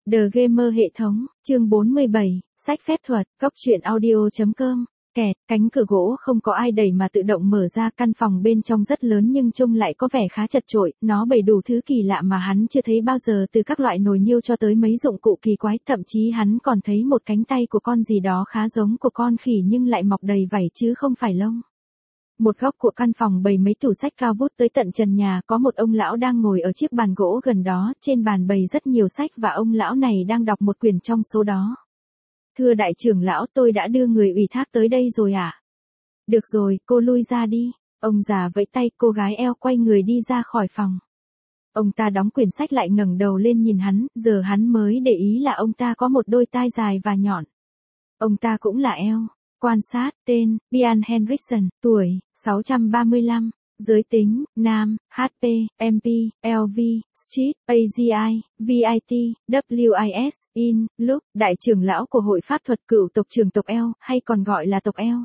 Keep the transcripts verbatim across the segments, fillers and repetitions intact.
The Gamer hệ thống, chương bốn mươi bảy, sách phép thuật, góc truyện audio.com, kẹt, cánh cửa gỗ không có ai đẩy mà tự động mở ra, căn phòng bên trong rất lớn nhưng trông lại có vẻ khá chật chội, nó bày đủ thứ kỳ lạ mà hắn chưa thấy bao giờ, từ các loại nồi niêu cho tới mấy dụng cụ kỳ quái, thậm chí hắn còn thấy một cánh tay của con gì đó khá giống của con khỉ nhưng lại mọc đầy vảy chứ không phải lông. Một góc của căn phòng bày mấy tủ sách cao vút tới tận trần nhà, có một ông lão đang ngồi ở chiếc bàn gỗ gần đó, trên bàn bày rất nhiều sách và ông lão này đang đọc một quyển trong số đó. Thưa đại trưởng lão, tôi đã đưa người ủy thác tới đây rồi ạ. À? Được rồi, cô lui ra đi. Ông già vẫy tay, cô gái eo quay người đi ra khỏi phòng. Ông ta đóng quyển sách lại ngẩng đầu lên nhìn hắn, giờ hắn mới để ý là ông ta có một đôi tai dài và nhọn. Ông ta cũng là eo. Quan sát, tên, Bian Henriksen, tuổi, sáu trăm ba mươi lăm, giới tính, nam, hát pê, em pê, lờ vê, Street, a giê i, vê i tê, vê i ét, in, look, đại trưởng lão của hội pháp thuật cựu tộc trưởng tộc eo, hay còn gọi là tộc eo.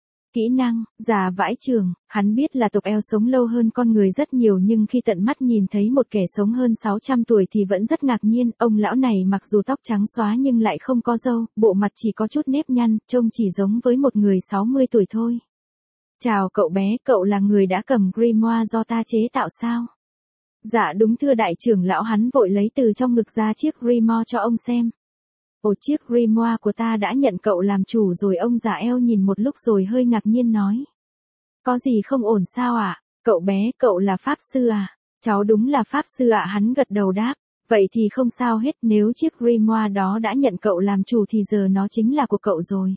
Kỹ năng, già vãi chưởng, hắn biết là tộc eo sống lâu hơn con người rất nhiều nhưng khi tận mắt nhìn thấy một kẻ sống hơn sáu trăm tuổi thì vẫn rất ngạc nhiên, ông lão này mặc dù tóc trắng xóa nhưng lại không có râu, bộ mặt chỉ có chút nếp nhăn, trông chỉ giống với một người sáu mươi tuổi thôi. Chào cậu bé, cậu là người đã cầm grimoire do ta chế tạo sao? Dạ đúng thưa đại trưởng lão, hắn vội lấy từ trong ngực ra chiếc grimoire cho ông xem. Ồ, chiếc grimoire của ta đã nhận cậu làm chủ rồi. Ông già eo nhìn một lúc rồi hơi ngạc nhiên nói. Có gì không ổn sao ạ? À? Cậu bé, cậu là pháp sư à? Cháu đúng là pháp sư ạ. À? Hắn gật đầu đáp. Vậy thì không sao hết, nếu chiếc grimoire đó đã nhận cậu làm chủ thì giờ nó chính là của cậu rồi.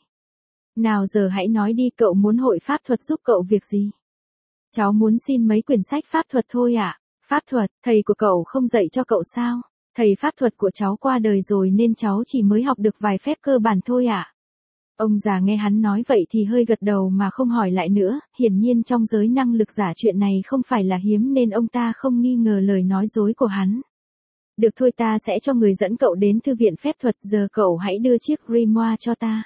Nào giờ hãy nói đi, cậu muốn hội pháp thuật giúp cậu việc gì? Cháu muốn xin mấy quyển sách pháp thuật thôi ạ. À? Pháp thuật, thầy của cậu không dạy cho cậu sao? Thầy pháp thuật của cháu qua đời rồi nên cháu chỉ mới học được vài phép cơ bản thôi ạ. À? Ông già nghe hắn nói vậy thì hơi gật đầu mà không hỏi lại nữa, hiển nhiên trong giới năng lực giả chuyện này không phải là hiếm nên ông ta không nghi ngờ lời nói dối của hắn. Được thôi, ta sẽ cho người dẫn cậu đến thư viện phép thuật, giờ cậu hãy đưa chiếc grimoire cho ta.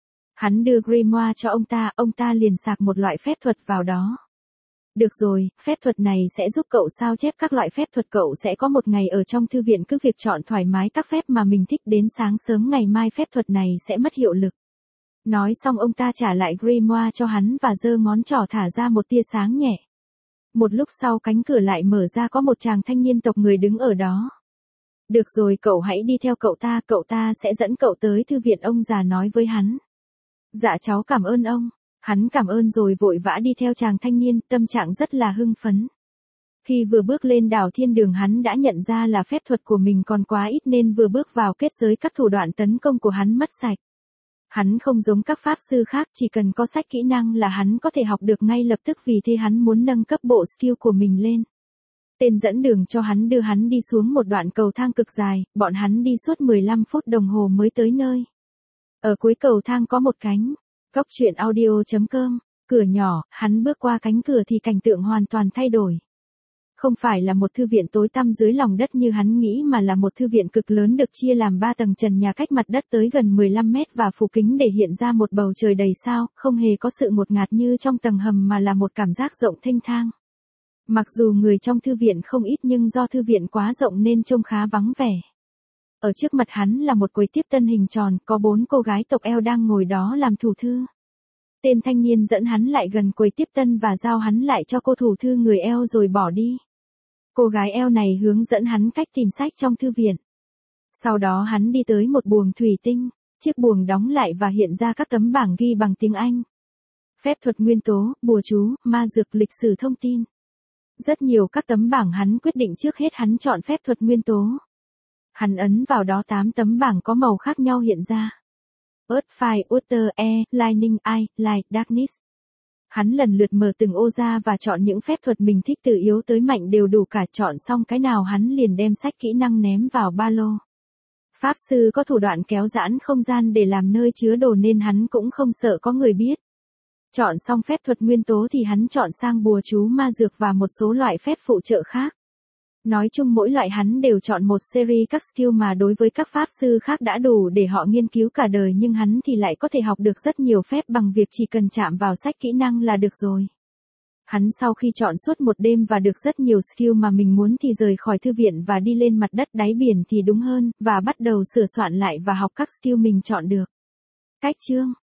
Hắn đưa grimoire cho ông ta, ông ta liền sạc một loại phép thuật vào đó. Được rồi, phép thuật này sẽ giúp cậu sao chép các loại phép thuật, cậu sẽ có một ngày ở trong thư viện, cứ việc chọn thoải mái các phép mà mình thích, đến sáng sớm ngày mai phép thuật này sẽ mất hiệu lực. Nói xong ông ta trả lại grimoire cho hắn và giơ ngón trỏ thả ra một tia sáng nhẹ. Một lúc sau cánh cửa lại mở ra, có một chàng thanh niên tộc người đứng ở đó. Được rồi, cậu hãy đi theo cậu ta, cậu ta sẽ dẫn cậu tới thư viện, ông già nói với hắn. Dạ cháu cảm ơn ông. Hắn cảm ơn rồi vội vã đi theo chàng thanh niên, tâm trạng rất là hưng phấn. Khi vừa bước lên đảo thiên đường hắn đã nhận ra là phép thuật của mình còn quá ít nên vừa bước vào kết giới các thủ đoạn tấn công của hắn mất sạch. Hắn không giống các pháp sư khác, chỉ cần có sách kỹ năng là hắn có thể học được ngay lập tức, vì thế hắn muốn nâng cấp bộ skill của mình lên. Tên dẫn đường cho hắn đưa hắn đi xuống một đoạn cầu thang cực dài, bọn hắn đi suốt mười lăm phút đồng hồ mới tới nơi. Ở cuối cầu thang có một cánh. Góc truyện audio.com, cửa nhỏ, hắn bước qua cánh cửa thì cảnh tượng hoàn toàn thay đổi. Không phải là một thư viện tối tăm dưới lòng đất như hắn nghĩ mà là một thư viện cực lớn được chia làm ba tầng, trần nhà cách mặt đất tới gần mười lăm mét và phủ kính để hiện ra một bầu trời đầy sao, không hề có sự ngột ngạt như trong tầng hầm mà là một cảm giác rộng thênh thang. Mặc dù người trong thư viện không ít nhưng do thư viện quá rộng nên trông khá vắng vẻ. Ở trước mặt hắn là một quầy tiếp tân hình tròn, có bốn cô gái tộc eo đang ngồi đó làm thủ thư. Tên thanh niên dẫn hắn lại gần quầy tiếp tân và giao hắn lại cho cô thủ thư người eo rồi bỏ đi. Cô gái eo này hướng dẫn hắn cách tìm sách trong thư viện. Sau đó hắn đi tới một buồng thủy tinh, chiếc buồng đóng lại và hiện ra các tấm bảng ghi bằng tiếng Anh. Phép thuật nguyên tố, bùa chú, ma dược, lịch sử thông tin. Rất nhiều các tấm bảng, hắn quyết định trước hết hắn chọn phép thuật nguyên tố. Hắn ấn vào đó, tám tấm bảng có màu khác nhau hiện ra. Earth, Fire, Water, Air, Lightning, Ice, Light, Darkness. Hắn lần lượt mở từng ô ra và chọn những phép thuật mình thích, từ yếu tới mạnh đều đủ cả. Chọn xong cái nào hắn liền đem sách kỹ năng ném vào ba lô. Pháp sư có thủ đoạn kéo giãn không gian để làm nơi chứa đồ nên hắn cũng không sợ có người biết. Chọn xong phép thuật nguyên tố thì hắn chọn sang bùa chú, ma dược và một số loại phép phụ trợ khác. Nói chung mỗi loại hắn đều chọn một series các skill mà đối với các pháp sư khác đã đủ để họ nghiên cứu cả đời, nhưng hắn thì lại có thể học được rất nhiều phép bằng việc chỉ cần chạm vào sách kỹ năng là được rồi. Hắn sau khi chọn suốt một đêm và được rất nhiều skill mà mình muốn thì rời khỏi thư viện và đi lên mặt đất đáy biển thì đúng hơn, và bắt đầu sửa soạn lại và học các skill mình chọn được. Cách chương